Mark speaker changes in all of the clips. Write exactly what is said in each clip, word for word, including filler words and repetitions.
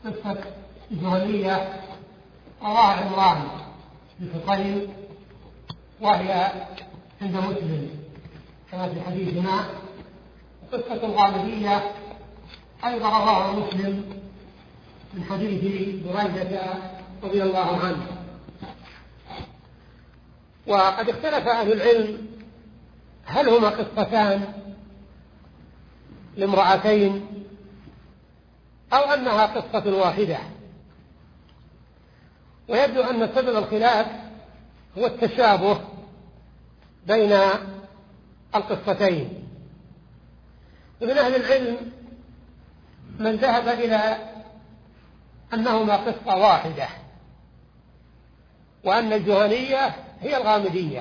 Speaker 1: قصة جهنية رواها عمران بن حصين وهي عند مسلم كما في حديثنا. قصة الغامدية أيضا رواها مسلم من حديث بريدة رضي الله عنه. وقد اختلف أهل العلم هل هما قصتان لامرأتين أو أنها قصة واحدة، ويبدو أن سبب الخلاف هو التشابه بين القصتين. ومن أهل العلم من ذهب إلى أنهما قصة واحدة، وأن الجهنية هي الغامدية،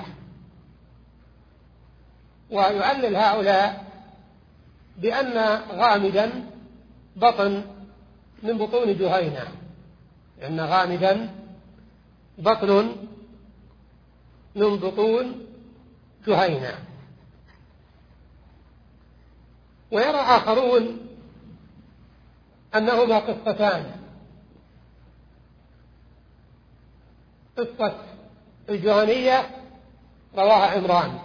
Speaker 1: ويعلل هؤلاء بأن غامدا بطن من بطون جهينة، لأن غامدا بطن من بطون جهينة. ويرى آخرون أنهما قصتان، قصة الجهنية رواها عمران،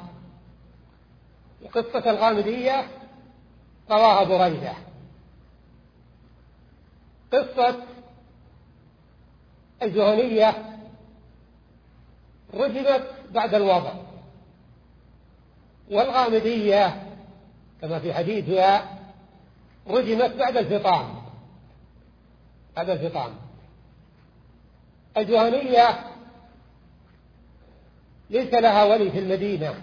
Speaker 1: وقصة الغامدية رواها بريدة. قصة الجهنية رجمت بعد الوضع، والغامدية كما في حديثها رجمت بعد الفطام بعد الفطام. الجهنية ليس لها ولي في المدينة،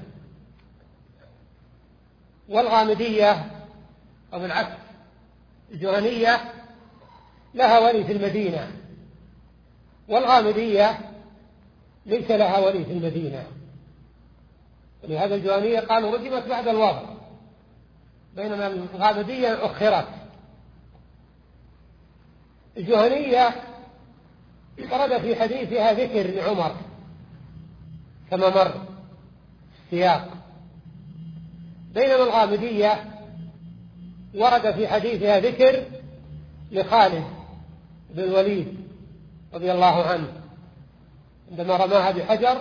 Speaker 1: والغامدية أو بالعكس الجهنية لها ولي في المدينة، والغامدية ليس لها ولي في المدينة. ولهذا الجهنية قالوا رجمت بعد الوضع، بينما الغامدية أخرت. الجهنية ورد في حديثها ذكر لعمر كما مر السياق، بينما الغامدية ورد في حديثها ذكر لخالد بن الوليد رضي الله عنه عندما رماها بحجر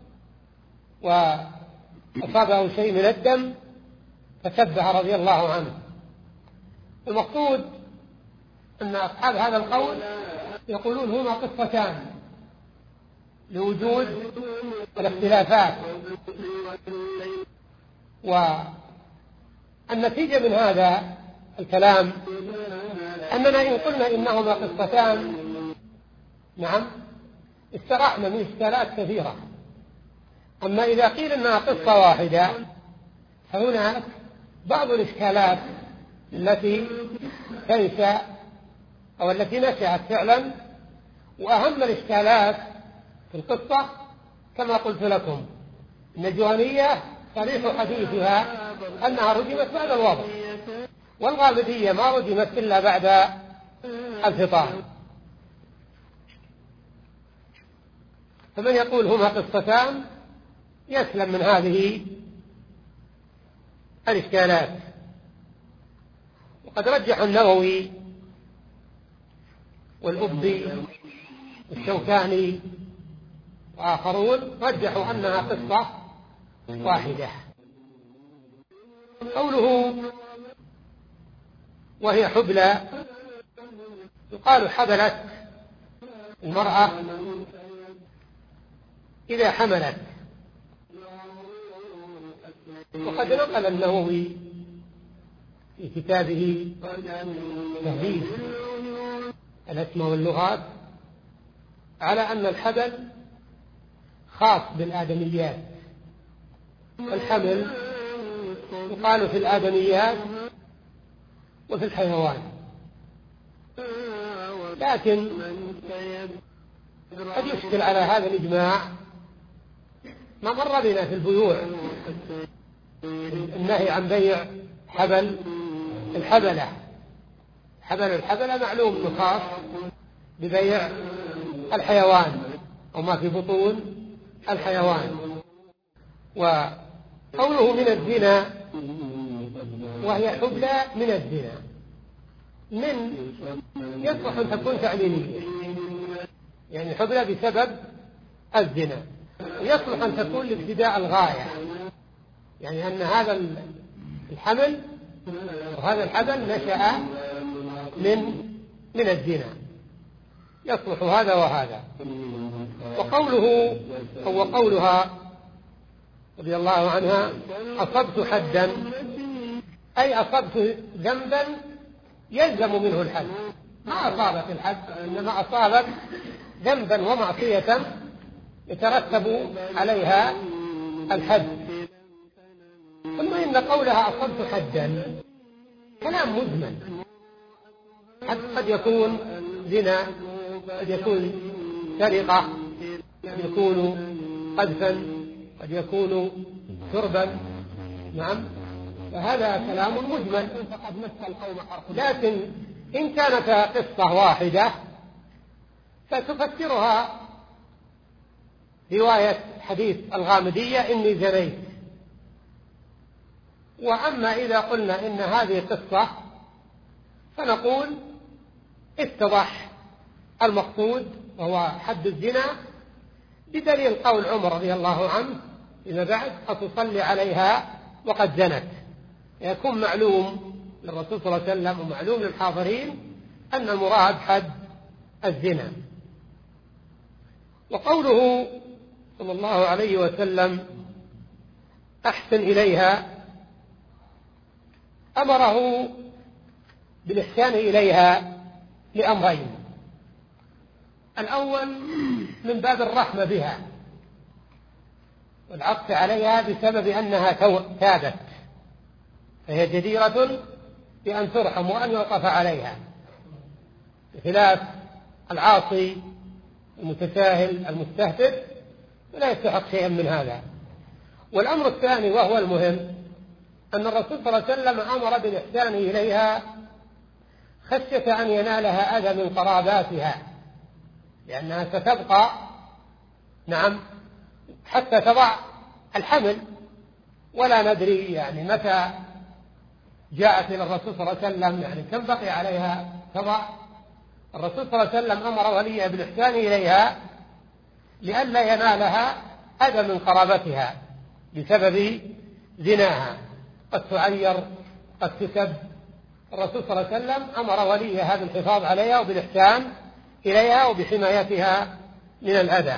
Speaker 1: وأصابه شيء من الدم فسبح رضي الله عنه. المقصود أن أصحاب هذا القول يقولون هما قصتان لوجود الاختلافات، والنتيجة من هذا الكلام أننا إن قلنا إنهما قصتان نعم استرحنا من إشكالات كثيرة. أما إذا قيل إنها قصة واحدة فهناك بعض الإشكالات التي تنشأ أو التي نشأت فعلا. وأهم الإشكالات في القصة كما قلت لكم إن الجهنية صريح حديثها أنها رجمت بعد الوضع، والغامدية ما رجمت إلا بعد الفطام. فمن يقول هما قصتان يسلم من هذه الإشكالات. وقد رجح النووي والأبدي والشوكاني وآخرون رجحوا أنها قصة واحدة. قوله وهي حبلى، يقال حبلت المرأة إذا حملت. وقد نقل النووي في كتابه تهذيب الأسماء واللغات على أن الحبل خاص بالآدميات، الحمل يقال في الآدميات وفي الحيوان. لكن قد يشكل على هذا الإجماع ما مر بنا في البيوع، النهي عن بيع حبل الحبلة. حبل الحبلة معلوم أنه خاص ببيع الحيوان أو ما في بطون الحيوان. وقوله من الزنا وهي حبلى من الزنا، من يصلح أن تكون تعليلية، يعني حبلى بسبب الزنا، ويصلح أن تكون لابتداء الغاية، يعني أن هذا الحمل وهذا الحبل نشأ من من الزنا، يصلح هذا وهذا. وقوله أو قولها رضي الله عنها أصبت حدا، أي أصبت ذنبا يلزم منه الحد، ما أصابت الحد إنما أصابت ذنبا ومعصية يترتب عليها الحد. ثم إن قولها أصبت حدا كلام مجمل، قد يكون زنا، قد يكون سرقة، قد يكون قذفا، قد يكون شربا، نعم، فهذا كلام مجمل. لكن إن كانت قصة واحدة فتفسرها رواية حديث الغامدية إني زنيت. وأما إذا قلنا إن هذه قصة فنقول اتضح المقصود وهو حد الزنا بدليل قول عمر رضي الله عنه إذا بعد أتصلي عليها وقد زنت، يكون معلوم للرسول صلى الله عليه وسلم ومعلوم للحاضرين أن المراد حد الزنا. وقوله صلى الله عليه وسلم أحسن إليها أمره بالإحسان إليها لأمرين: الأول من باب الرحمة بها والعطف عليها بسبب أنها تابت، فهي جديرة بأن ترحم وأن يوقف عليها، بخلاف العاصي المتساهل المستهتر لا يستحق شيئا من هذا. والأمر الثاني وهو المهم أن الرسول صلى الله عليه وسلم أمر بالإحسان إليها خشية أن ينالها أذى من قراباتها، لأنها ستبقى نعم حتى تضع الحمل، ولا ندري يعني متى جاءت إلى الرسول صلى الله عليه وسلم، يعني كم بقي عليها تضع. الرسول صلى الله عليه وسلم أمر وليها بالإحسان إليها لئلا ينالها أذى من قرابتها بسبب زناها، قد تعير قد تسب. الرسول صلى الله عليه وسلم أمر وليها بالحفاظ عليها وبالإحسان إليها وبحمايتها من الأذى.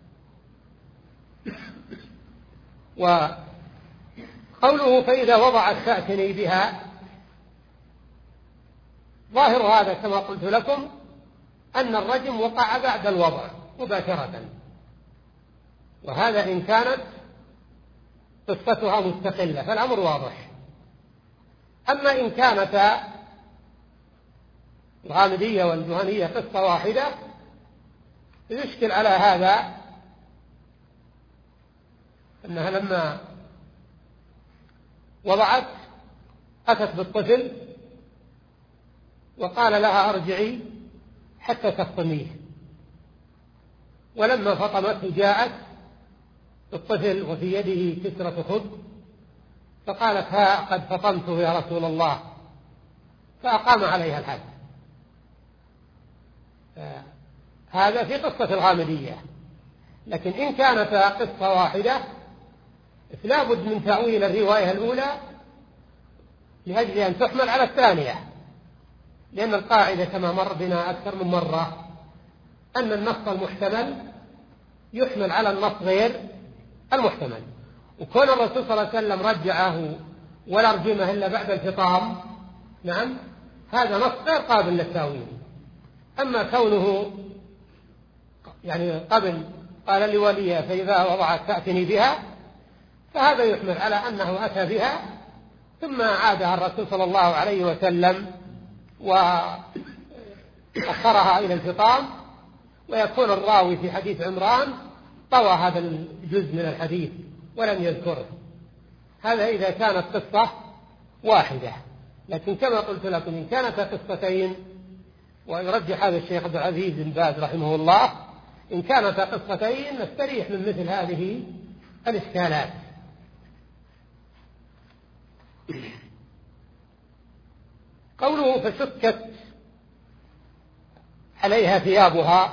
Speaker 1: وقوله فإذا وضعت فأتني بها، ظاهر هذا كما قلت لكم أن الرجم وقع بعد الوضع مباشرة، وهذا إن كانت قصتها مستقلة فالأمر واضح. أما إن كانتا الغامدية والجهنية قصة واحدة يشكل على هذا أنها لما وضعت أتت بالطفل وقال لها أرجعي حتى تفطميه، ولما فطمته جاءت الطفل وفي يده كسرة خبز فقالت ها قد فطمته يا رسول الله، فأقام عليها الحد. هذا في قصة الغامدية. لكن إن كانت قصة واحدة فلا بد من تأويل الرواية الأولى لأجل أن تحمل على الثانية، لأن القاعدة كما مر بنا أكثر من مرة أن النص المحتمل يحمل على النص غير المحتمل. وكون الرسول صلى الله عليه وسلم رجعه ولا رجمه إلا بعد الفطام، نعم، هذا نص غير قابل للتأويل. أما كونه يعني قبل قال لوليها فإذا وضعت فأتني بها، فهذا يحمل على أنه أتى بها ثم عادها الرسول صلى الله عليه وسلم وأخرها إلى الفطام، ويكون الراوي في حديث عمران طوى هذا الجزء من الحديث ولم يذكره. هذا إذا كانت قصة واحدة. لكن كما قلت لكم إن كانت قصتين، ويرجح هذا الشيخ عبد العزيز بن باز رحمه الله، إن كانت قصتين نستريح من مثل هذه الإشكالات. قوله فشكت عليها ثيابها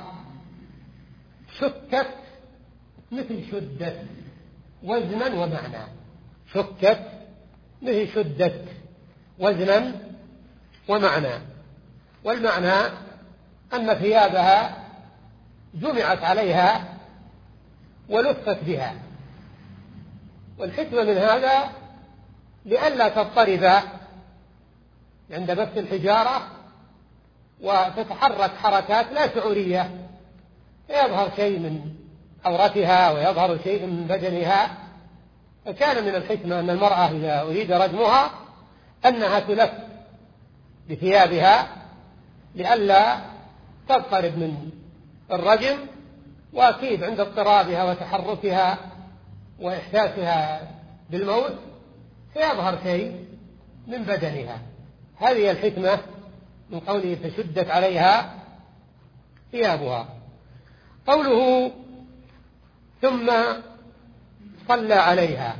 Speaker 1: شكت مثل شدت وزنا ومعنى، شكت مثل شدت وزنا ومعنى. والمعنى أن ثيابها جمعت عليها ولفت بها، والحكمة من هذا لئلا تضطرب عند بث الحجارة وتتحرك حركات لا شعورية، فيظهر شيء من عورتها ويظهر شيء من بدنها. فكان من الحكمة أن المرأة إذا أريد رجمها أنها تلف بثيابها لئلا تضطرب من الرجم، وأكيد عند اضطرابها وتحركها وإحساسها بالموت سيظهر شيء من بدنها. هذه الحكمة من قوله فشدت عليها ثيابها. قوله ثم صلى عليها،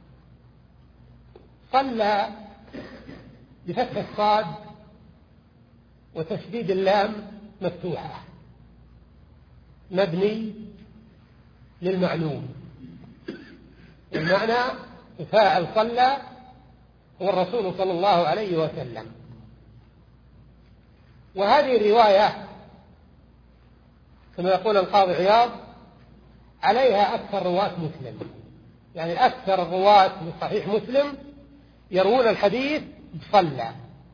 Speaker 1: صلى بفتح الصاد وتشديد اللام مفتوحة، مبني للمعلوم، والمعنى فاعل صلى هو الرسول صلى الله عليه وسلم. وهذه الرواية كما يقول القاضي عياض عليها أكثر رواة مسلم، يعني أكثر الرواة من صحيح مسلم يروون الحديث بصلى.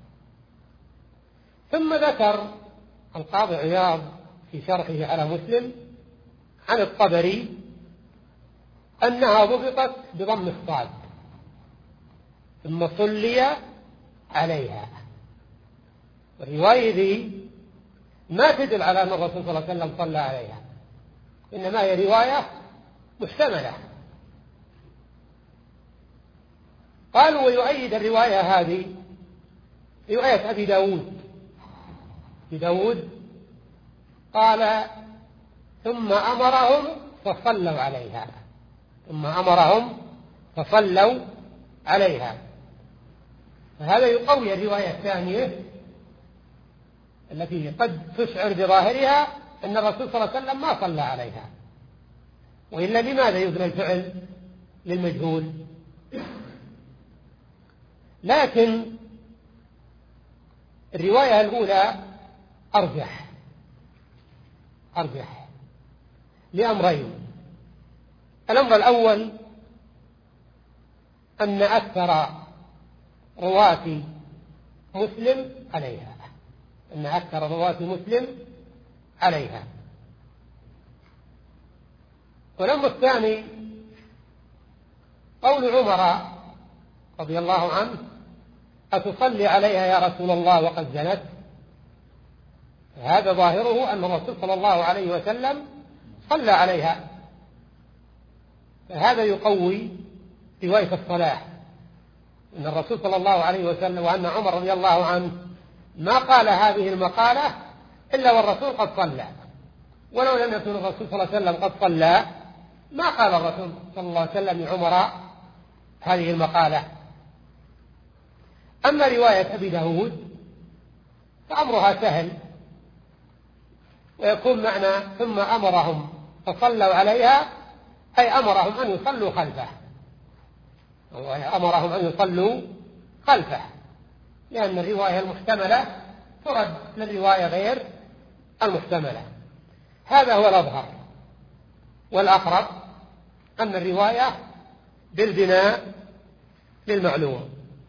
Speaker 1: ثم ذكر القاضي عياض في شرحه على مسلم عن الطبري أنها ضبطت بضم الصاد ثم صلي عليها. والرواية ذي ما تدل على أن الرسول صلى الله عليه وسلم صلى عليها، إنما هي رواية محتملة. قالوا ويؤيد الرواية هذه رواية أبي داود، أبي داود قال ثم أمرهم فصلوا عليها، ثم أمرهم فصلوا عليها. فهذا يقوي الرواية الثانية التي قد تشعر بظاهرها أن الرسول صلى الله عليه وسلم ما صلى عليها، وإلا لماذا يبنى الفعل للمجهول؟ لكن الرواية الأولى أرجح أرجح لأمرين. الأمر الأول أن أكثر رواة مسلم عليها، أن أكثر رواة مسلم عليها. والأمر الثاني قول عمر رضي الله عنه أتصلي عليها يا رسول الله وقد زنت؟ هذا ظاهره أن الرسول صلى الله عليه وسلم صلى عليها، فهذا يقوي رواية الصلاة، أن الرسول صلى الله عليه وسلم وأن عمر رضي الله عنه ما قال هذه المقالة إلا والرسول قد صلى، ولو لم يكن الرسول صلى الله عليه وسلم قد صلى ما قال الرسول صلى الله عليه وسلم لعمر هذه المقالة. أما رواية أبي داود فأمرها سهل، ويكون معنى ثم أمرهم فصلوا عليها أي أمرهم أن يصلوا خلفه، أمرهم أن يصلوا خلفه، لأن الرواية المحتملة ترد للرواية غير المحتملة. هذا هو الأظهر، والأقرب أن الرواية بالبناء للمعلوم.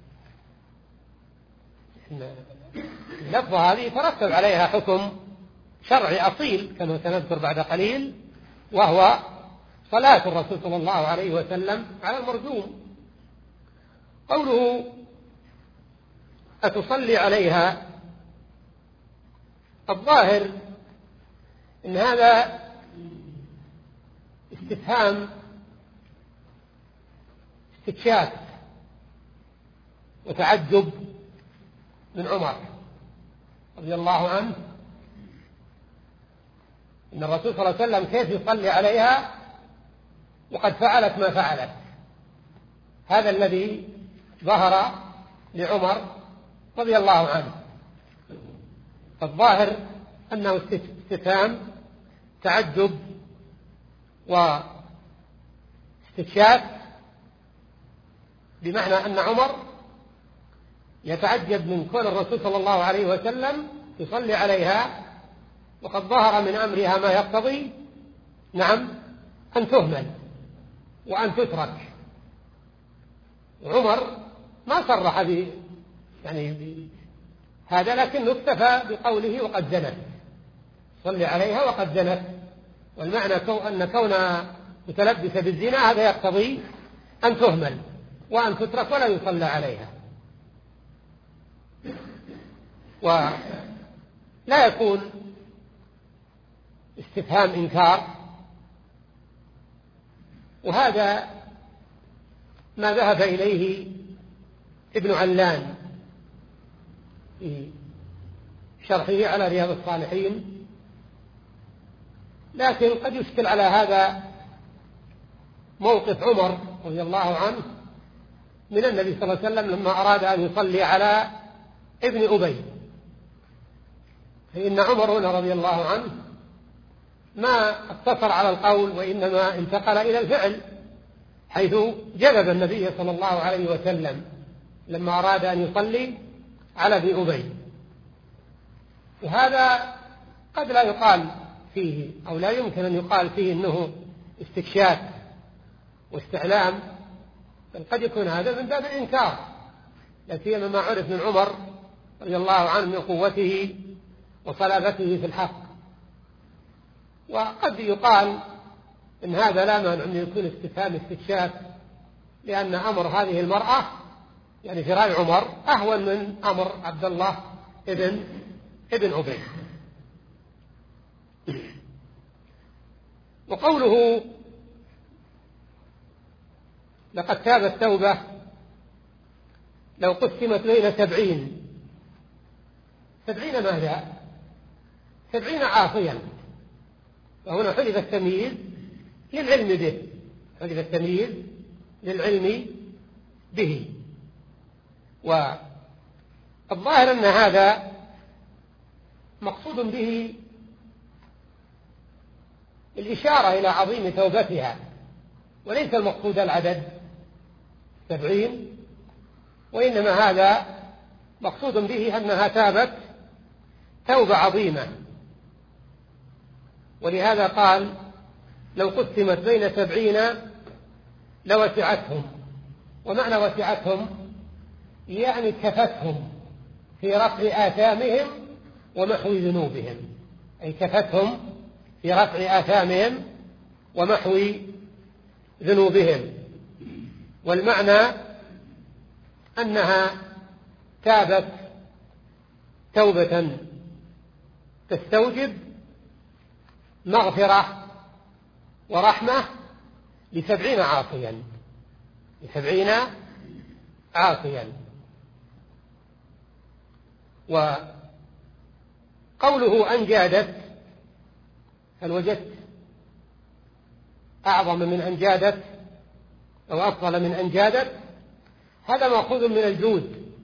Speaker 1: اللفظة هذه ترتب عليها حكم شرعي أصيل كما سنذكر بعد قليل، وهو صلاة الرسول صلى الله عليه وسلم على المرجوم. قوله أتصلي عليها، الظاهر إن هذا استفهام استكشاف وتعجب من عمر رضي الله عنه، إن الرسول صلى الله عليه وسلم كيف يصلي عليها وقد فعلت ما فعلت. هذا الذي ظهر لعمر رضي الله عنه. فالظاهر أنه استفهام تعجب واستكشاف، بمعنى أن عمر يتعجب من كون الرسول صلى الله عليه وسلم يصلي عليها وقد ظهر من أمرها ما يقتضي نعم أن تهمل وأن تترك. عمر ما صرح ب يعني هذا، لكنه اكتفى بقوله وقد زنت، صلي عليها وقد زنت، والمعنى أن كونها متلبسة بالزنا هذا يقتضي أن تهمل وأن تترك ولا يصلى عليها. ولا يكون استفهام إنكار، وهذا ما ذهب إليه ابن علان في شرحه على رياض الصالحين. لكن قد يشكل على هذا موقف عمر رضي الله عنه من النبي صلى الله عليه وسلم لما أراد أن يصلي على ابن أبي، فإن عمر هنا رضي الله عنه ما اقتصر على القول وإنما انتقل إلى الفعل، حيث جلب النبي صلى الله عليه وسلم لما أراد أن يصلي على ابن أبي. وهذا قد لا يقال فيه أو لا يمكن أن يقال فيه أنه استكشاف واستعلام، بل قد يكون هذا من باب الإنكار، لا سيما ما عرف من عمر رضي الله عنه من قوته وصلابته في الحق. وقد يقال إن هذا لا مانع أن يكون استفهام استكشاف، لأن أمر هذه المرأة يعني في رأي عمر أهون من أمر عبد الله ابن ابن أبي. وقوله لقد تابت توبة لو قسمت بين سبعين، سبعين ماذا؟ سبعين عاصيا، فهنا حذف التمييز للعلم به، حذف التمييز للعلم به. والظاهر أن هذا مقصود به الإشارة إلى عظيم توبتها، وليس المقصود العدد سبعين، وإنما هذا مقصود به أنها تابت توبة عظيمة. ولهذا قال لو قسمت بين سبعين لوسعتهم، ومعنى وسعتهم يعني كفتهم في رفع آثامهم ومحو ذنوبهم، أي كفتهم في رفع آثامهم ومحو ذنوبهم. والمعنى أنها تابت توبة تستوجب مغفرة ورحمة لسبعين عاصيا، لسبعين عاصيا. وقوله أنجادت، هل وجدت أعظم من أنجادت أو أفضل من أنجادت؟ هذا مأخوذ من الجود،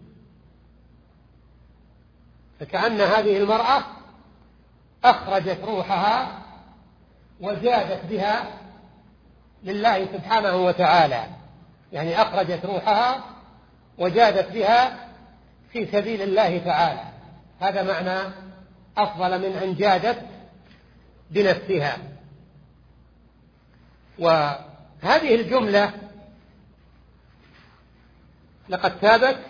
Speaker 1: فكأن هذه المرأة أخرجت روحها وجادت بها لله سبحانه وتعالى، يعني أخرجت روحها وجادت بها في سبيل الله تعالى. هذا معنى أفضل من أن جادت بنفسها. وهذه الجملة لقد تابت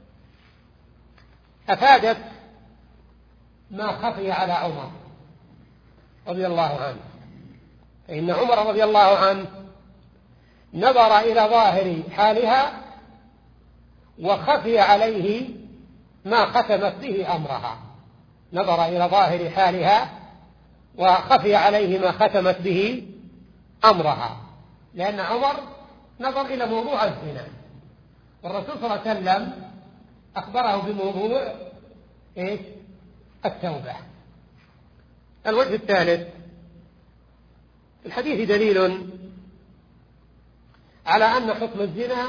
Speaker 1: أفادت ما خفي على عمر رضي الله عنه، فإن عمر رضي الله عنه نظر إلى ظاهر حالها وخفي عليه ما ختمت به أمرها، نظر إلى ظاهر حالها وخفي عليه ما ختمت به أمرها، لأن عمر نظر إلى موضوع الزنا، والرسول صلى الله عليه وسلم أخبره بموضوع إيش؟ التوبة. الوجه الثالث، الحديث دليل على أن حكم الزنا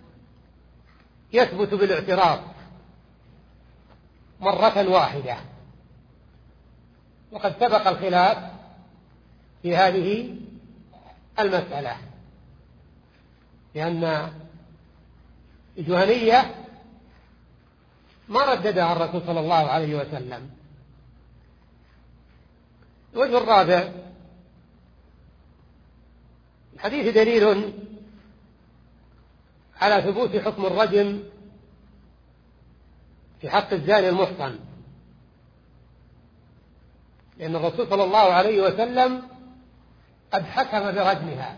Speaker 1: يثبت بالاعتراف مرة واحدة، وقد سبق الخلاف في هذه المسألة، لأن الجهنية ما رددها الرسول صلى الله عليه وسلم. الوجه الرابع: الحديث دليل على ثبوت حكم الرجم في حق الزاني المحصن، لأن الرسول صلى الله عليه وسلم قد حكم برجمها،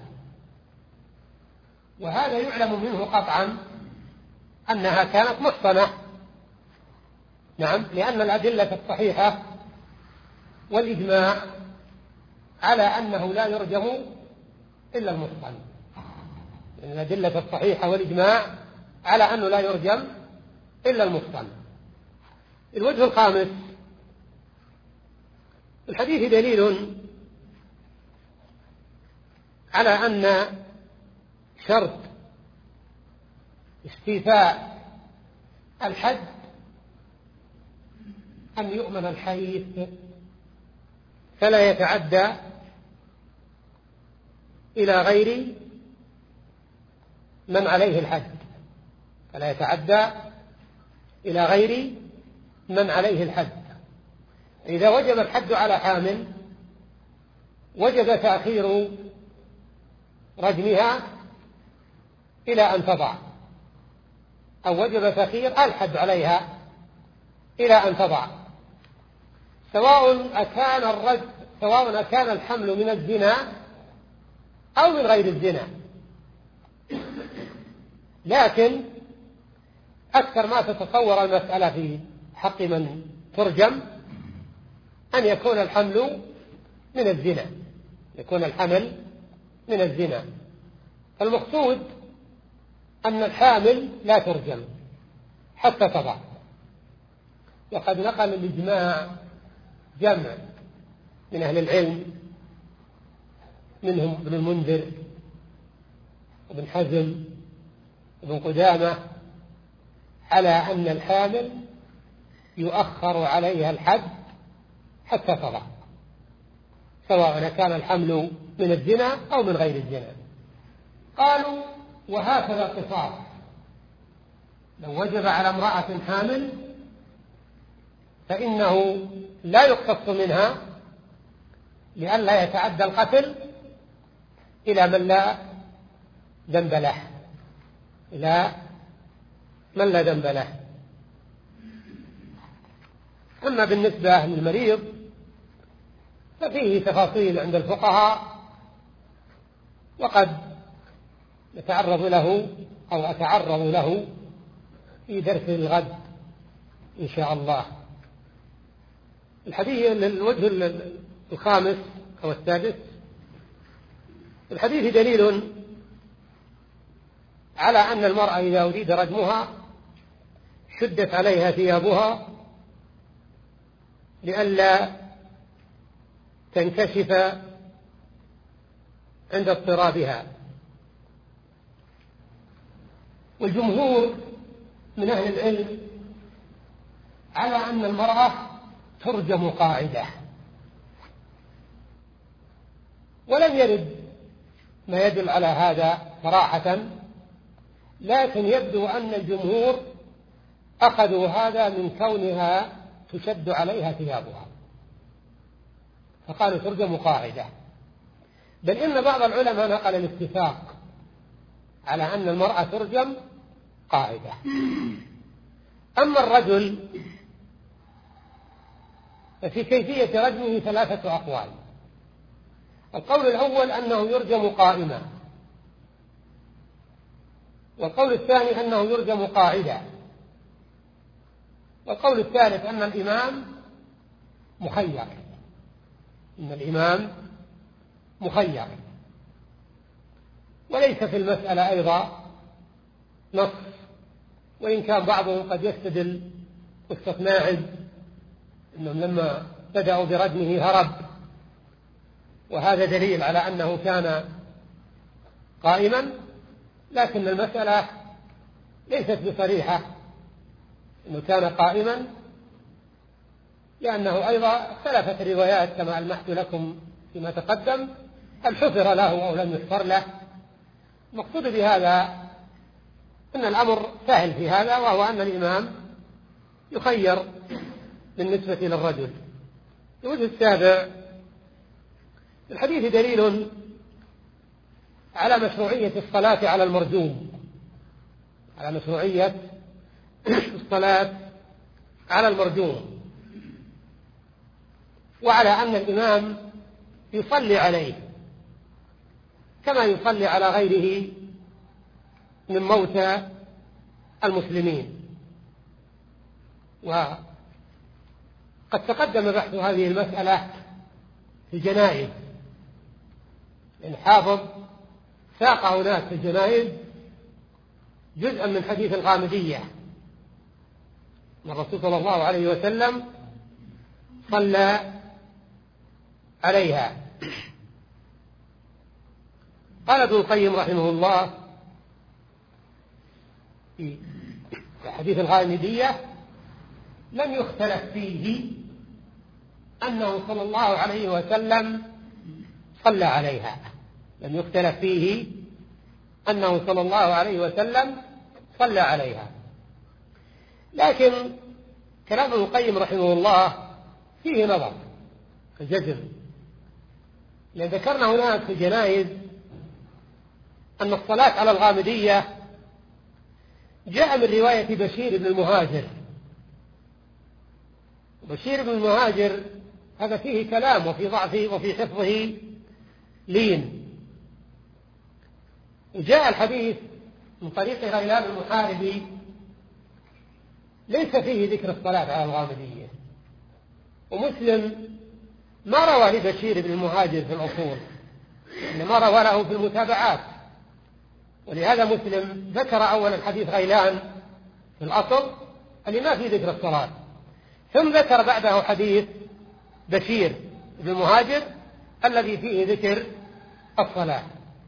Speaker 1: وهذا يعلم منه قطعا أنها كانت محصنة. نعم، لأن الأدلة الصحيحة والإجماع على أنه لا يرجم إلا المحصن، الأدلة الصحيحة والإجماع على أنه لا يرجم إلا المحصن. الوجه الخامس: الحديث دليل على أن شرط استيفاء الحد أن يؤمن الحيث فلا يتعدى إلى غير من عليه الحد، فلا يتعدى إلى غير من عليه الحد. إذا وجب الحد على حامل وجب تأخير رجمها إلى أن تضع، أو وجب تأخير الحد عليها إلى أن تضع، سواء أكان الرجم سواء أكان الحمل من الزنا أو من غير الزنا. لكن أكثر ما تتصور المسألة في حق من ترجم أن يكون الحمل من الزنا، يكون الحمل من الزنا. المقصود أن الحامل لا ترجم حتى تضع، وقد نقل الإجماع جمع من أهل العلم منهم ابن المنذر وابن حزم وابن قدامة على أن الحامل يؤخر عليها الحد حتى تضع، سواء كان الحمل من الزنا أو من غير الزنا. قالوا: وهكذا القصاص، لو وجب على امرأة حامل فإنه لا يقتص منها لئلا يتعدى القتل إلى من لا ذنب له، إلى من لا ذنب له. أما بالنسبة للمريض ففيه تفاصيل عند الفقهاء، وقد نتعرض له أو أتعرض له في درس الغد إن شاء الله. الحديث الوجه الخامس أو السادس: الحديث دليل على أن المرأة إذا أريد رجمها شدت عليها ثيابها لئلا تنكشف عند اضطرابها. والجمهور من أهل العلم على أن المرأة ترجم قاعدة، ولم يرد ما يدل على هذا صراحة، لكن يبدو أن الجمهور أخذوا هذا من كونها تشد عليها ثيابها فقالوا ترجم قاعدة، بل إن بعض العلماء نقل الاتفاق على أن المرأة ترجم قاعدة. أما الرجل ففي كيفية رجمه ثلاثة أقوال. القول الأول أنه يرجم قائما، والقول الثاني أنه يرجم قاعدة، والقول الثالث أن الإمام مخير، إن الإمام مخير. وليس في المسألة أيضا نص، وإن كان بعضهم قد يستدل قصة ماعز إنهم لما بدأوا برجمه هرب، وهذا دليل على أنه كان قائما، لكن المسألة ليست بصريحة إنه كان قائما، لأنه أيضا اختلفت الروايات كما ألمحت لكم فيما تقدم، هل حفر له أو لم يحفر له. المقصود بهذا أن الأمر سهل في هذا، وهو أن الإمام يخير بالنسبة للرجل. الوجه السابع: الحديث دليل على مشروعية الصلاة على المرجوم، على مشروعية الصلاة على المرجوم، وعلى أن الإمام يصلي عليه كما يصلي على غيره من موتى المسلمين. وقد تقدم بحث هذه المسألة في الجنائز، إن حافظ ساق هناك في الجنائز جزءا من حديث الغامدية، الرسول صلى الله عليه وسلم صلى عليها. قال ابن القيم رحمه الله في حديث الغامدية: لم يختلف فيه أنه صلى الله عليه وسلم صلى عليها، لم يختلف فيه أنه صلى الله عليه وسلم صلى عليها. لكن كلام ابن القيم رحمه الله فيه نظر في الجزم، لأن ذكرنا هناك في الجنائز أن الصلاة على الغامدية جاء من رواية بشير بن المهاجر. بشير بن المهاجر هذا فيه كلام وفي ضعفه وفي حفظه لين. وجاء الحديث من طريق غيلان المحاربي ليس فيه ذكر الصلاة على الغامدية، ومسلم ما روى لبشير بن المهاجر في الأصول، إنما روى له في المتابعات، ولهذا مسلم ذكر أولا حديث غيلان في الأصل اللي ما فيه ذكر الصلاة، ثم ذكر بعده حديث بشير بن المهاجر الذي فيه ذكر الصلاة.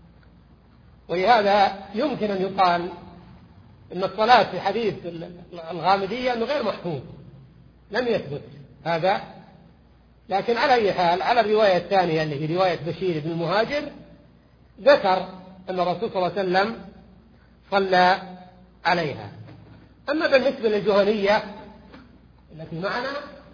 Speaker 1: ولهذا يمكن أن يقال إن الصلاة في حديث الغامدية أنه غير محفوظ، لم يثبت هذا. لكن على أي حال، على الرواية الثانية اللي هي رواية بشير بن المهاجر ذكر أن الرسول صلى الله عليه وسلم صلى عليها. أما بالنسبة للجهنية التي معنا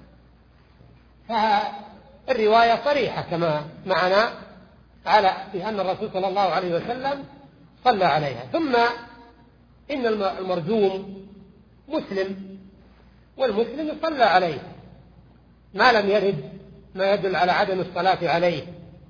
Speaker 1: فالرواية صريحة كما معنا على بأن الرسول صلى الله عليه وسلم صلى عليها. ثم إن المرجوم مسلم، والمسلم يصلى عليه ما لم يرد ما يدل على عدم الصلاة عليه،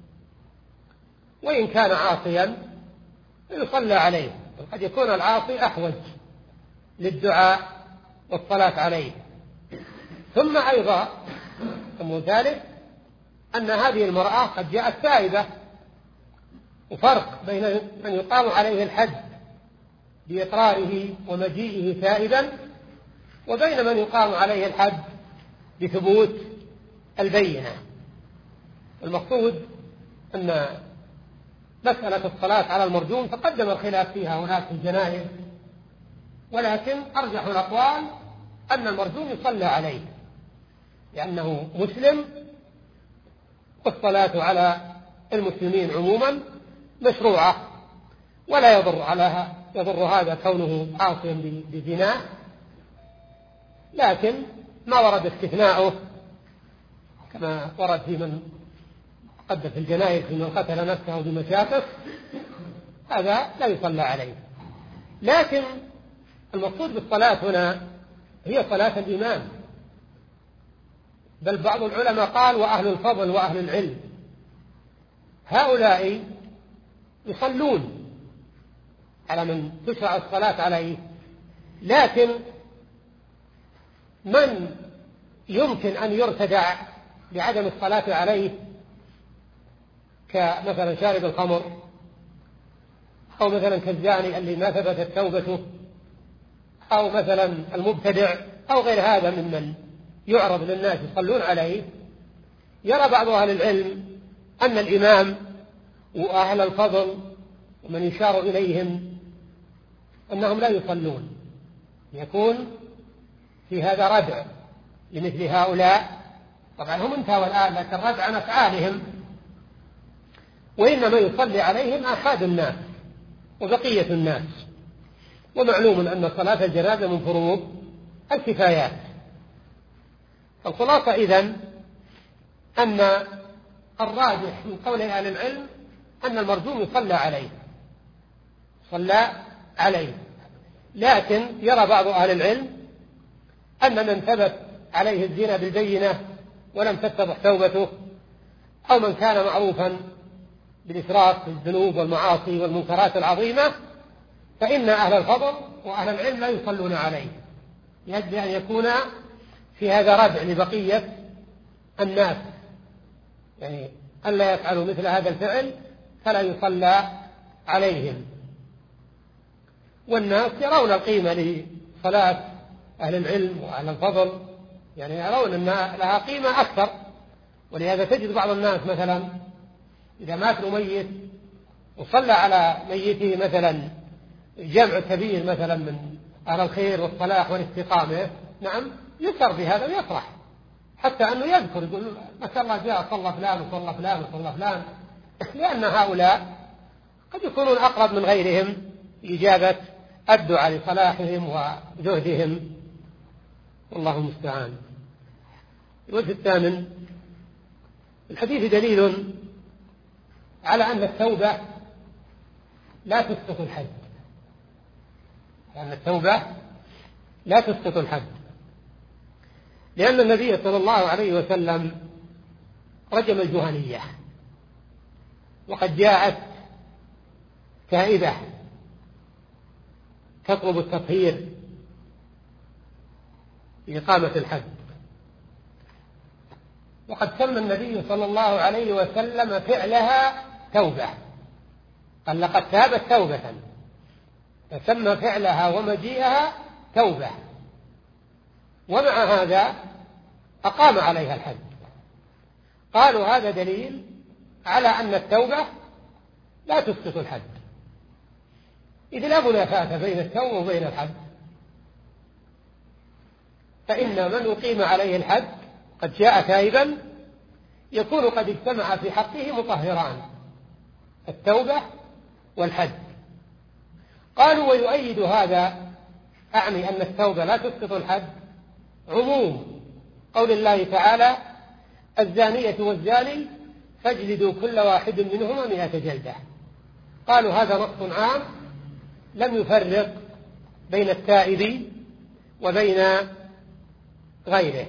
Speaker 1: وإن كان عاصيا يصلى عليه، وقد يكون العاصي أحوج للدعاء والصلاة عليه. ثم أيضا ثم ذلك أن هذه المرأة قد جاءت تائبة، وفرق بين من يقام عليه الحد بإقراره ومجيئه تائبا، وبين من يقام عليه الحد بثبوت البينة. المقصود أن مسألة الصلاة على المرجوم تقدم الخلاف فيها هناك في الجنائز، ولكن أرجح الأقوال أن المرجوم يصلى عليه لأنه مسلم، والصلاة على المسلمين عموما مشروعة، ولا يضر على يضر هذا كونه عاصيا بزنا. لكن ما ورد استثناؤه كما ورد في من قد في الجنائز في من قتل نفسه بمشاقص، هذا لا يصلى عليه. لكن المقصود بالصلاة هنا هي صلاة الإمام، بل بعض العلماء قال وأهل الفضل وأهل العلم هؤلاء يصلون على من تشرع الصلاة عليه، لكن من يمكن أن يرتدع بعدم الصلاة عليه كمثلا شارب الخمر، أو مثلا كالزاني اللي ما ثبتت توبته، أو مثلا المبتدع، أو غير هذا ممن يعرض للناس يصلون عليه، يرى بعض أهل العلم أن الإمام وأهل الفضل ومن يشار إليهم أنهم لا يصلون، يكون في هذا ردع لمثل هؤلاء طبعا هم انتهوا الآن، لكن رد عن أفعالهم، وإنما يصلي عليهم آحاد الناس وبقية الناس. ومعلوم أن صلاة الجنازة من فروض الكفايات. الخلاصة إذن أن الراجح من قول أهل العلم أن المرجوم يصلى عليه صلى عليه لكن يرى بعض أهل العلم أن من ثبت عليه الزنا بالبينة ولم تتضح توبته، أو من كان معروفا بالإسراف في الذنوب والمعاصي والمنكرات العظيمة، فإن أهل الفضل وأهل العلم لا يصلون عليه، يجب أن يكون في هذا ردع لبقية الناس، يعني ألا يفعلوا مثل هذا الفعل فلا يصلى عليهم. والناس يرون القيمة لصلاة أهل العلم وأهل الفضل، يعني يرون أن لها قيمة أكثر. ولهذا تجد بعض الناس مثلا إذا مات ميت وصلى على ميته مثلا جمع كبير مثلا من أهل الخير والصلاح والاستقامة، نعم يسر بهذا ويفرح، حتى أنه يذكر يقول ما شاء الله جاء صلى فلان وصلى فلان وصلى فلان، لأن هؤلاء قد يكونون أقرب من غيرهم إجابة الدعاء لصلاحهم وزهدهم، والله المستعان. الوجه الثامن: الحديث دليل على أن التوبة لا تسقط الحد، لأن التوبة لا تسقط الحد، لأن النبي صلى الله عليه وسلم رجم الجهنية، وقد جاءت تائبة تطلب التطهير لإقامة الحد، وقد سمى النبي صلى الله عليه وسلم فعلها توبة، قال لقد تابت توبة، فسمى فعلها ومجيئها توبة، ومع هذا أقام عليها الحد. قالوا هذا دليل على أن التوبة لا تسقط الحد، إذ لا منافاة بين التوبة وبين الحد، فإن من أقيم عليه الحد قد جاء تائبا يكون قد اجتمع في حقه مطهران، التوبة والحد. قالوا ويؤيد هذا، أعني أن التوبة لا تسقط الحد، عموم قول الله تعالى: الزانية والزاني فاجلدوا كل واحد منهما مئة جلدة. قالوا هذا نص عام لم يفرق بين التائب وبين غيره.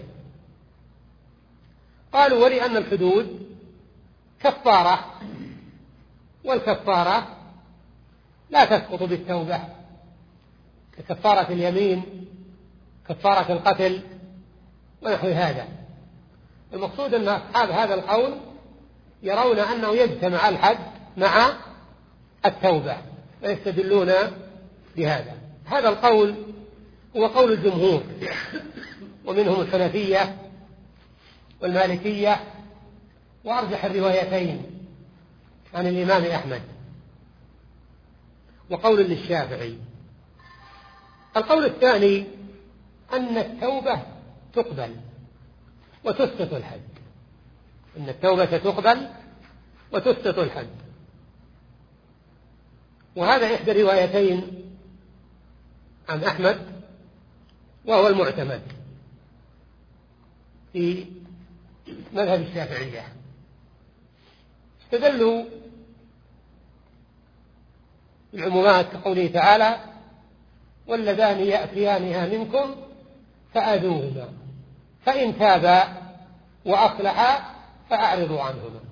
Speaker 1: قالوا ولأن الحدود كفارة، والكفارة لا تسقط بالتوبة، ككفارة اليمين، كفارة القتل ونحو هذا. المقصود أن أصحاب هذا القول يرون أنه يجتمع الحد مع التوبة، ويستدلون بهذا. هذا القول هو قول الجمهور، ومنهم الحنفية والمالكية، وأرجح الروايتين عن الإمام أحمد، وقول للشافعي. القول الثاني أن التوبة تقبل وتسقط الحد، أن التوبة تقبل وتسقط الحد، وهذا إحدى الروايتين عن أحمد، وهو المعتمد في مذهب الشافعية. استدلوا العمومات كقوله تعالى: واللذان يأتيانها منكم فآذوهما فإن تابا وأصلحا فأعرضوا عنهما.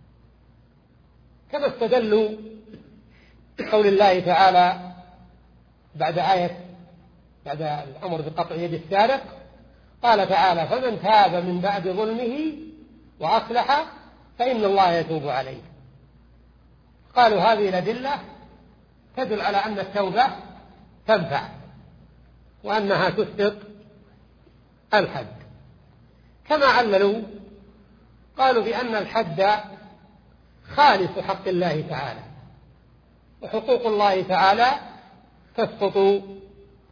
Speaker 1: كما استدلوا بقول الله تعالى بعد آية بعد الأمر بقطع يد السارق، قال تعالى: فمن تاب من بعد ظلمه وأصلح فإن الله يتوب عليه. قالوا هذه الأدلة تدل على أن التوبة تنفع وأنها تسقط الحد. كما عللوا قالوا بأن الحد خالص حق الله تعالى، وحقوق الله تعالى تسقط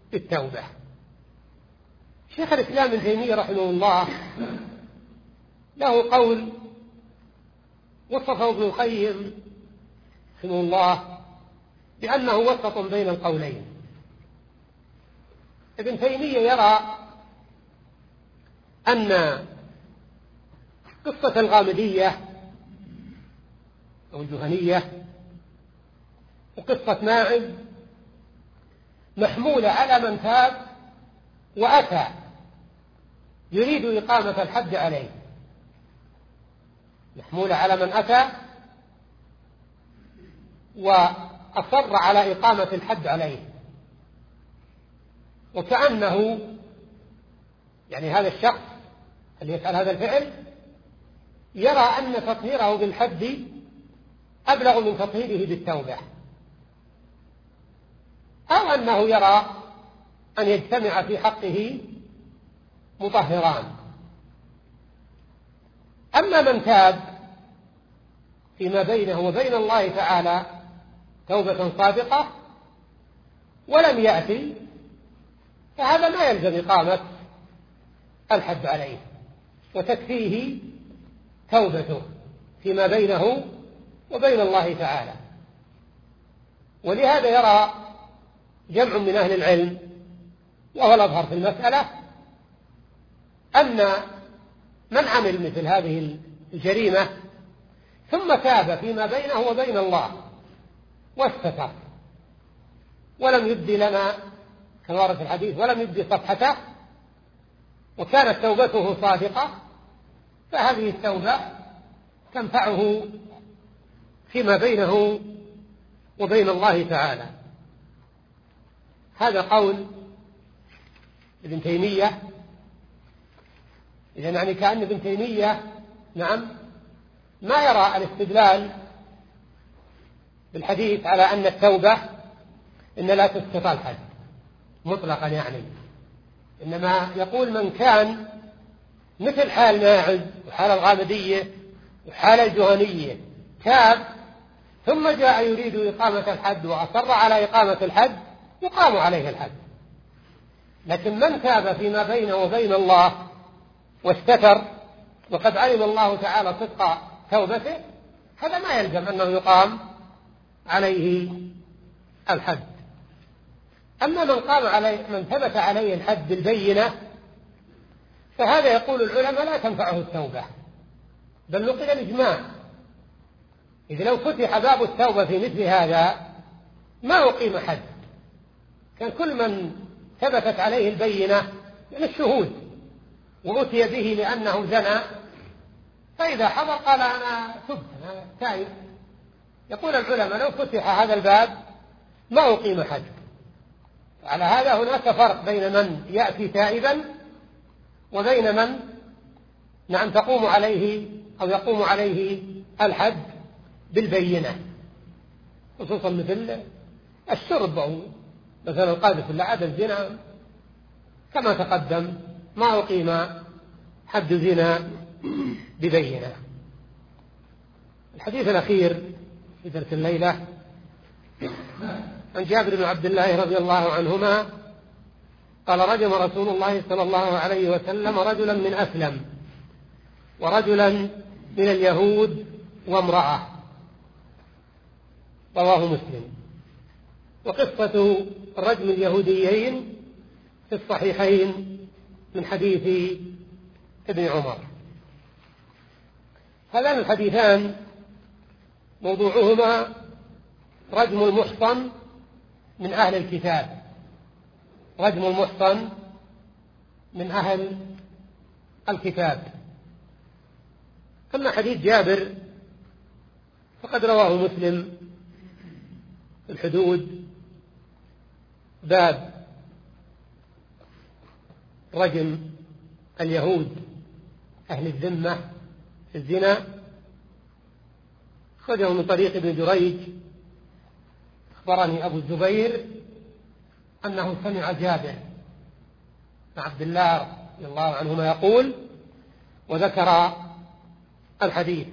Speaker 1: بالتوبة. شيخ الإسلام ابن تيمية رحمه الله له قول وصفه ابن القيم رحمه الله بأنه وسط بين القولين. ابن تيمية يرى أن قصة الغامدية أو الجهنية وقصة ماعز محمولة على من تاب وأتى يريد إقامة الحد عليه، محمولة على من أتى وأصر على إقامة الحد عليه، وكأنه يعني هذا الشخص اللي يفعل هذا الفعل يرى أن تطهيره بالحد أبلغ من تطهيره بالتوبة، أو أنه يرى أن يجتمع في حقه مطهران. أما من تاب فيما بينه وبين الله تعالى توبة صادقة ولم يأتي فهذا ما يلزم إقامة الحد عليه، وتكفيه توبته فيما بينه وبين الله تعالى. ولهذا يرى جمع من أهل العلم وهو الأظهر في المسألة أن من عمل مثل هذه الجريمة ثم تاب فيما بينه وبين الله واستتر ولم يبدي لنا كما ورد في الحديث ولم يبدي صفحته وكانت توبته صادقة، فهذه التوبة تنفعه فيما بينه وبين الله تعالى. هذا قول ابن تيمية. إذن يعني كأن ابن تيمية نعم ما يرى الاستدلال بالحديث على أن التوبة إن لا تسقط الحد مطلقا، يعني إنما يقول من كان مثل حال ماعز وحال الغامدية وحال الجهنية تاب ثم جاء يريد إقامة الحد وأصر على إقامة الحد يقام عليه الحد. لكن من تاب فيما بينه وبين الله واستتر وقد علم الله تعالى صدق توبته هذا ما يلزم أنه يقام عليه الحد. أما من قام عليه من ثبت عليه الحد بالبينة فهذا يقول العلماء لا تنفعه التوبة، بل نقل الإجماع. إذا لو فتح باب التوبة في مثل هذا ما أقيم حد، كان كل من ثبتت عليه البينة من الشهود وأتي به لأنه زنى فإذا حضر قال أنا تبت أنا تائب. يقول العلماء لو فتح هذا الباب ما أقيم حد. على هذا هناك فرق بين من يأتي تائبا وبين من نعم تقوم عليه أو يقوم عليه الحد بالبينة، خصوصا مثل الشرب أو مثلا القاذف اللعاب الزنا كما تقدم ما أقيم حد زنا ببينة. الحديث الأخير في درس الليلة عن جابر بن عبد الله رضي الله عنهما قال رجم رسول الله صلى الله عليه وسلم رجلا من أسلم ورجلا من اليهود وامرأة، رواه مسلم. وقصة رجم اليهوديين في الصحيحين من حديث ابن عمر. هذان الحديثان موضوعهما رجم المحصن من أهل الكتاب، رجم المحصن من أهل الكتاب. أما حديث جابر فقد رواه مسلم في الحدود باب رجم اليهود أهل الذمة في الزنا، خرجه من طريق ابن جريج. أخبرني أبو الزبير أنه سمع جابر بن عبد الله رضي الله عنهما يقول وذكر الحديث.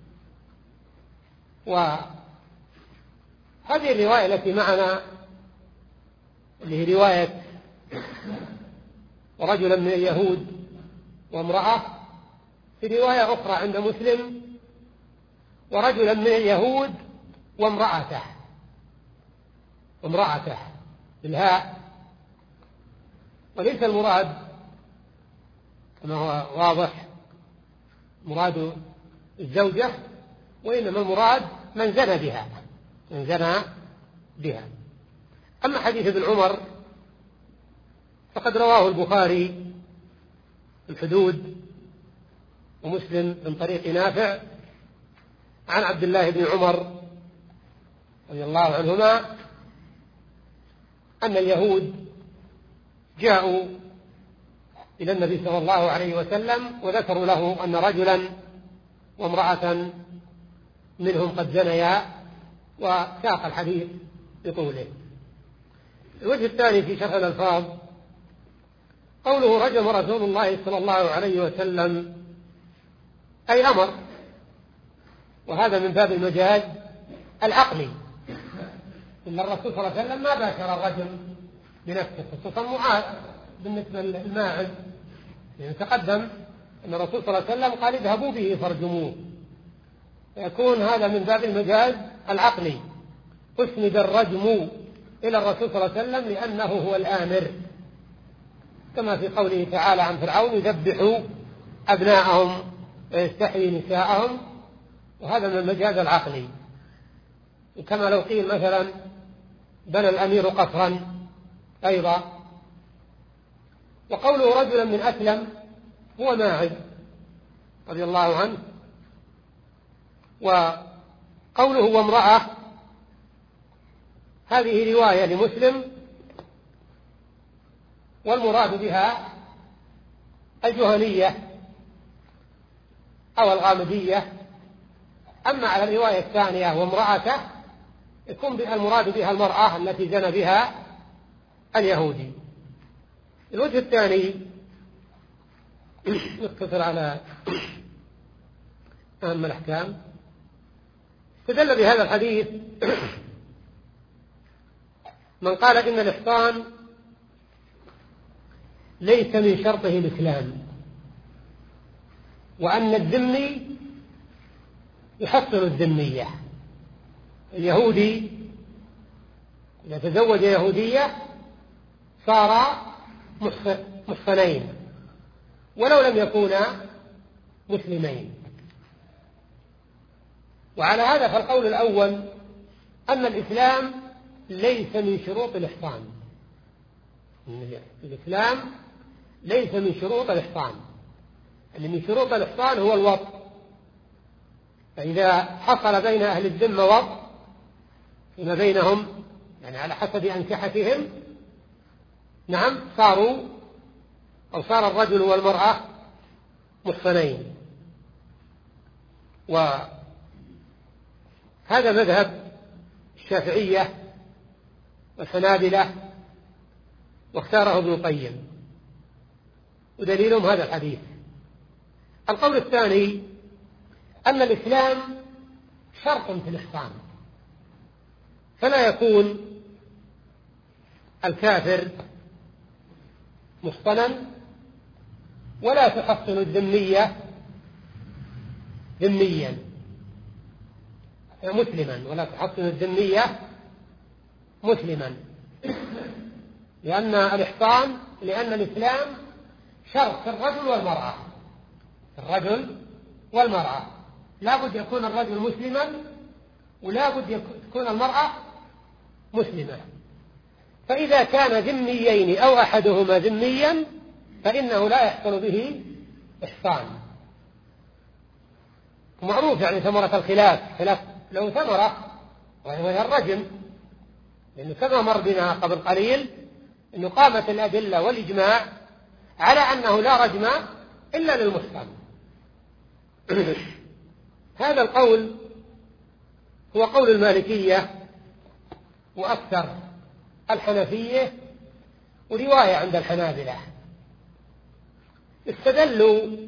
Speaker 1: وهذه الرواية التي معنا اللي هي رواية رجلا من اليهود وامرأة في رواية أخرى عند مسلم: ورجلا من اليهود وامرأته، وامرأته بالهاء، وليس المراد كما هو واضح مراد الزوجة، وإنما المراد من زنى بها، من زنى بها. أما حديث ابن عمر فقد رواه البخاري الحدود ومسلم من طريق نافع عن عبد الله بن عمر رضي الله عنهما أن اليهود جاءوا إلى النبي صلى الله عليه وسلم وذكروا له أن رجلا وامرأة منهم قد زنيا، وساق الحديث بطوله. الوجه الثاني في شرح الألفاظ قوله: رجم رسول الله صلى الله عليه وسلم، أي أمر، وهذا من باب المجاز العقلي، إن الرسول صلى الله عليه وسلم ما باشر الرجم بنفسه، خصوصا معاذ بالنسبة للماعز، يعني تقدم أن الرسول صلى الله عليه وسلم قال: اذهبوا به فارجموه، يكون هذا من باب المجاز العقلي، أسند الرجم إلى الرسول صلى الله عليه وسلم لأنه هو الآمر، كما في قوله تعالى عن فرعون: يذبح أبناءهم ويستحيي نساءهم، وهذا من المجاز العقلي. كما لو قيل مثلا: بنى الأمير قصرا أيضا. وقوله: رجلا من أسلم هو ماعز رضي الله عنه. وقوله: وامرأة، هذه رواية لمسلم، والمراد بها الجهنية أو الغامدية. أما على الرواية الثانية وامرأته يكون المراد بها المرأة التي زنى بها اليهودي. الوجه الثاني نقتصر على أهم الأحكام. استدل بهذا الحديث من قال إن الإحصان ليس من شرطه الإسلام، وأن الذمي يحصل الذمية. اليهودي إذا تزوج يهودية صار محصنين ولو لم يكونا مسلمين. وعلى هذا فالقول الأول أن الإسلام ليس من شروط الإحصان، الإسلام ليس من شروط الإحصان، اللي من شروط الإحصان هو الوطء. فإذا حصل بين أهل الذمة وطء فيما بينهم، يعني على حسب أنكحتهم، نعم صاروا أو صار الرجل والمرأة محصنين. وهذا مذهب الشافعية والحنابلة، واختاره ابن القيم، ودليلهم هذا الحديث. القول الثاني أن الإسلام شرط في الإحصان، فلا يكون الكافر محصنا ولا تحصن الذمية ذميا مسلما، ولا تحصن الذمية مسلما، لأن الإحصان لأن الإسلام شرط في الرجل والمرأة، في الرجل والمرأة لا بد يكون الرجل مسلما ولا بد تكون المرأة مسلمة. فإذا كان ذميين أو أحدهما ذميا فإنه لا يحصل به إحصان. ومعروف يعني ثمرة الخلاف، خلاف له ثمرة وهي الرجم، لأنه كما مر بنا قبل قليل أنه قامت الأدلة والإجماع على أنه لا رجم إلا للمحصن. هذا القول هو قول المالكية وأكثر الحنفية ورواية عند الحنابلة. استدلوا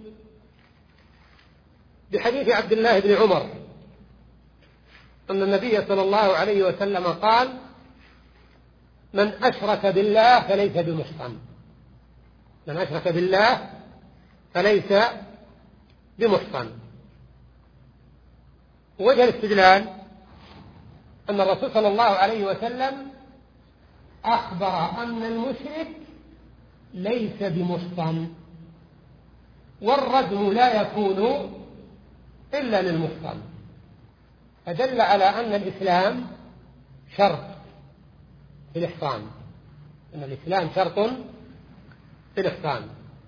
Speaker 1: بحديث عبد الله بن عمر أن النبي صلى الله عليه وسلم قال: من أشرك بالله فليس بمحصن، من أشرك بالله فليس بمحصن. وجه الاستدلال أن الرسول صلى الله عليه وسلم أخبر أن المشرك ليس بمحصن، والرجم لا يكون إلا للمحصن، فدل على أن الإسلام شرط في الإحصان، أن الإسلام شرط في الإحصان.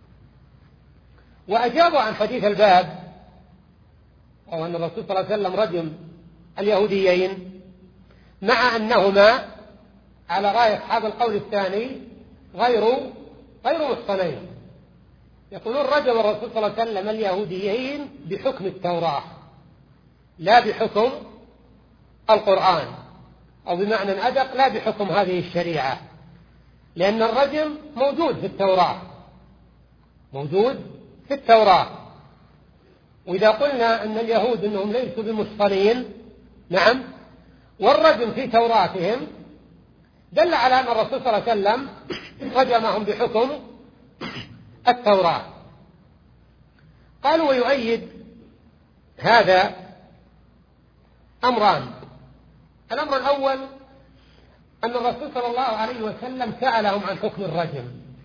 Speaker 1: وأجابوا عن حديث الباب، أو أن الرسول صلى الله عليه وسلم رجم اليهوديين، مع أنهما على رأي أصحاب القول الثاني غير غير محصنين. يقولون رجم الرسول صلى الله عليه وسلم اليهوديين بحكم التوراة لا بحكم القرآن، أو بمعنى أدق لا بحكم هذه الشريعة، لأن الرجم موجود في التوراة موجود في التوراة وإذا قلنا أن اليهود أنهم ليسوا بمحصنين، نعم، والرجم في توراتهم، دل على أن الرسول صلى الله عليه وسلم رجمهم بحكم التوراة. قالوا ويؤيد هذا أمران. الأمر الأول أن الرسول صلى الله عليه وسلم سألهم عن حكم الرجم،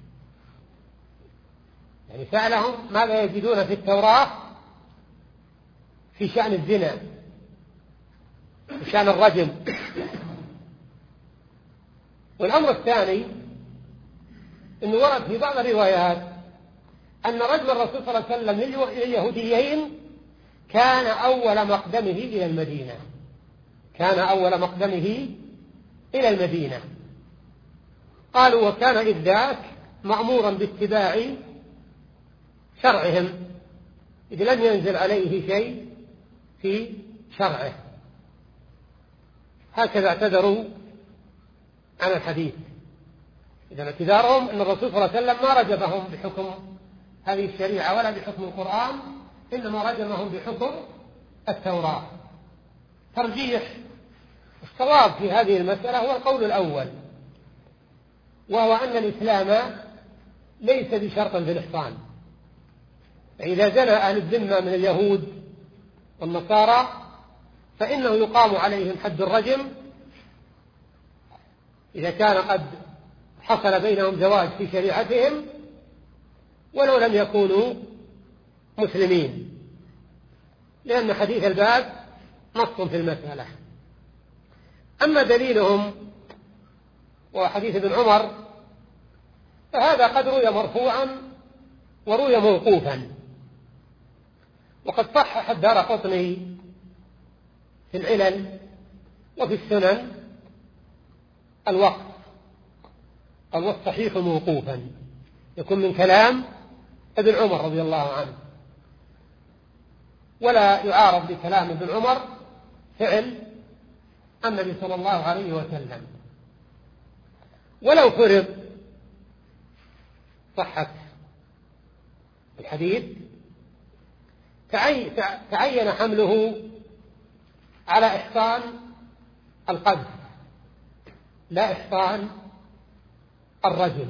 Speaker 1: يعني سألهم ماذا يجدون في التوراة في شأن الزنا، في شأن الرجم. والأمر الثاني أنه ورد في بعض الروايات أن رجم الرسول صلى الله عليه وسلم لليهوديين كان أول مقدمه إلى المدينة كان أول مقدمه إلى المدينة قالوا وكان إذ ذاك مأمورا باتباع شرعهم، إذ لم ينزل عليه شيء في شرعه. هكذا اعتذروا عن الحديث. إذا اعتذارهم أن الرسول صلى الله عليه وسلم ما رجمهم بحكم هذه الشريعة ولا بحكم القرآن، إنما رجمهم بحكم التوراة. ترجيح الصواب في هذه المسألة هو القول الأول، وهو أن الإسلام ليس بشرط في الإحصان. فإذا زنى أهل الذمة من اليهود والنصارى فإنه يقام عليهم حد الرجم إذا كان قد حصل بينهم زواج في شريعتهم ولو لم يكونوا مسلمين، لأن حديث الباب نص في المسألة. أما دليلهم وحديث ابن عمر فهذا قد روي مرفوعا وروي موقوفا، وقد صحح الدارقطني في العلل وفي السنن الوقف، قال والصحيح موقوفا، يكون من كلام ابن عمر رضي الله عنه، ولا يعارض بكلام ابن عمر فعل النبي صلى الله عليه وسلم. ولو فرض صحة الحديث تعين حمله على إحصان القذف لا إحصان الرجل.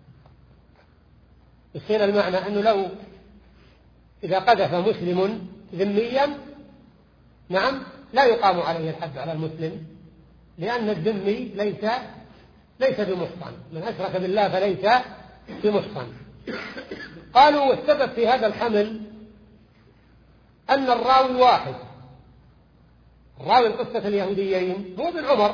Speaker 1: يصير المعنى أنه لو إذا قذف مسلم ذميا، نعم، لا يقام عليه الحد على المسلم، لأن الذمي ليس ليس بمحصن، من أشرك بالله فليس بمحصن. قالوا والسبب في هذا الحمل أن الراوي واحد، الراوي القصة اليهوديين هو ابن عمر،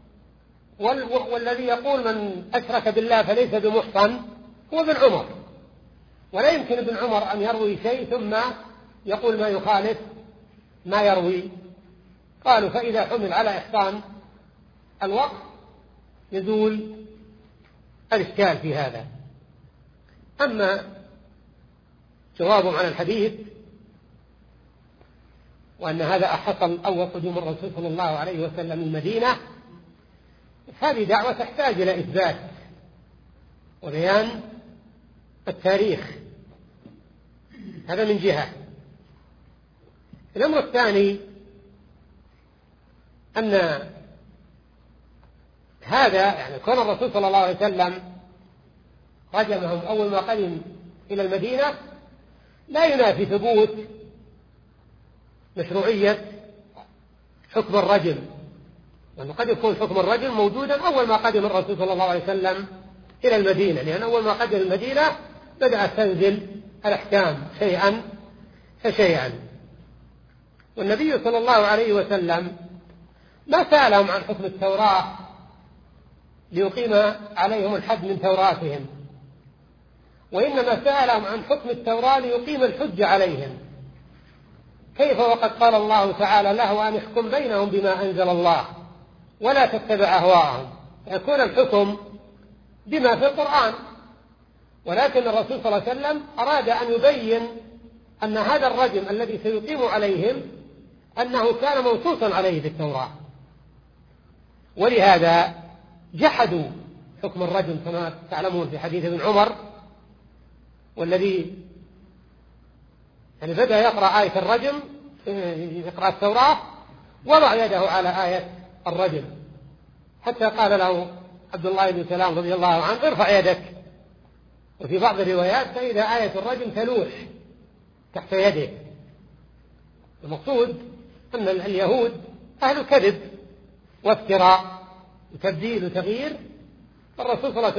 Speaker 1: والذي يقول من أشرك بالله فليس بمحصن هو ابن عمر، ولا يمكن ابن عمر أن يروي شيء ثم يقول ما يخالف ما يروي. قالوا فإذا حمل على إحصان الوقت يزول الإشكال في هذا. أما جوابهم عن الحديث وأن هذا حصل أول قدوم الرسول صلى الله عليه وسلم المدينة، هذه دعوة تحتاج إلى إثبات وبيان التاريخ، هذا من جهة. الأمر الثاني أن هذا يعني كون الرسول صلى الله عليه وسلم رجمهم أول ما قدم إلى المدينة لا ينافي ثبوت مشروعية حكم الرجم، لأنه قد يكون حكم الرجم موجودا أول ما قدم الرسول صلى الله عليه وسلم إلى المدينة، لأن أول ما قدم المدينة بدأت تنزل الأحكام شيئا فشيئا. والنبي صلى الله عليه وسلم ما سألهم عن حكم التوراة ليقيم عليهم الحد من توراتهم، وإنما سألهم عن حكم التوراة ليقيم الحج عليهم. كيف وقد قال الله تعالى له أن يحكم بينهم بما أنزل الله ولا تتبع أهواءهم، يكون الحكم بما في القرآن. ولكن الرسول صلى الله عليه وسلم أراد أن يبين أن هذا الرجم الذي سيقيم عليهم أنه كان منصوصا عليه في التوراة، ولهذا جحدوا حكم الرجم كما تعلمون في حديث ابن عمر، والذي يعني بدأ يقرأ آية الرجم يقرأ التوراة وضع يده على آية الرجم، حتى قال له عبد الله بن سلام رضي الله عنه ارفع يدك. وفي بعض الروايات فإذا آية الرجم تلوح تحت يده. المقصود أن اليهود أهل كذب وافتراء وتبديل وتغيير. الرسول صلى الله عليه وسلم